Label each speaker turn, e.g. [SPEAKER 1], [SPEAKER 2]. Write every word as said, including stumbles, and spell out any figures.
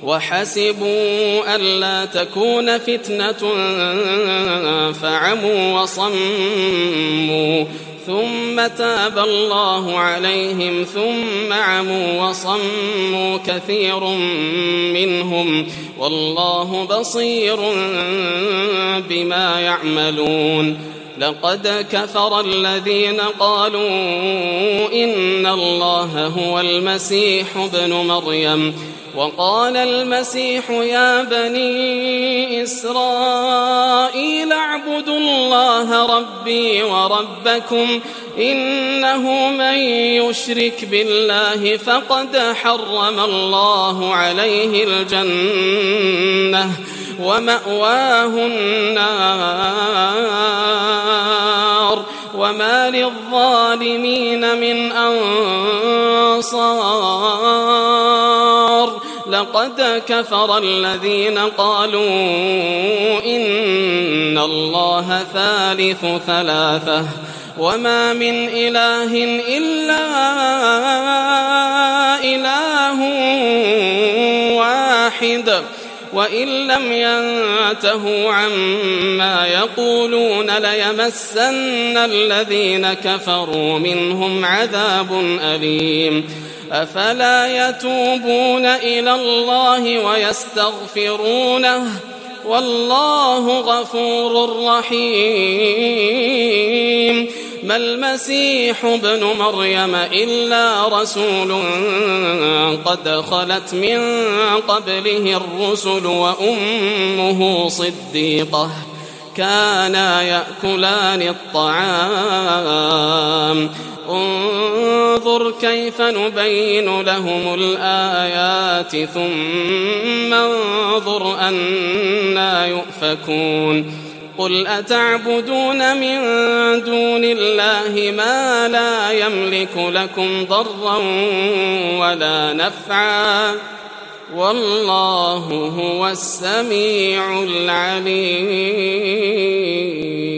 [SPEAKER 1] وحسبوا ألا تكون فتنة فعموا وصموا ثم تاب الله عليهم ثم عموا وصموا كثير منهم والله بصير بما يعملون. لقد كفر الذين قالوا إن الله هو المسيح ابن مريم وقال المسيح يا بني إسرائيل اعبدوا الله ربي وربكم إنه من يشرك بالله فقد حرم الله عليه الجنة ومأواه النار وما للظالمين من أنصار. لقد كفر الذين قالوا إن الله ثالث ثلاثة وما من إله إلا إله واحد وإن لم ينتهوا عما يقولون ليمسن الذين كفروا منهم عذاب أليم. أفلا يتوبون إلى الله ويستغفرونه والله غفور رحيم. ما المسيح ابن مريم إلا رسول قد خلت من قبله الرسل وأمه صديقة كانا يأكلان الطعام انظر كيف نبين لهم الآيات ثم انظر أنى يؤفكون. قل أتعبدون من دون الله ما لا يملك لكم ضرا ولا نفعا والله هو السميع العليم.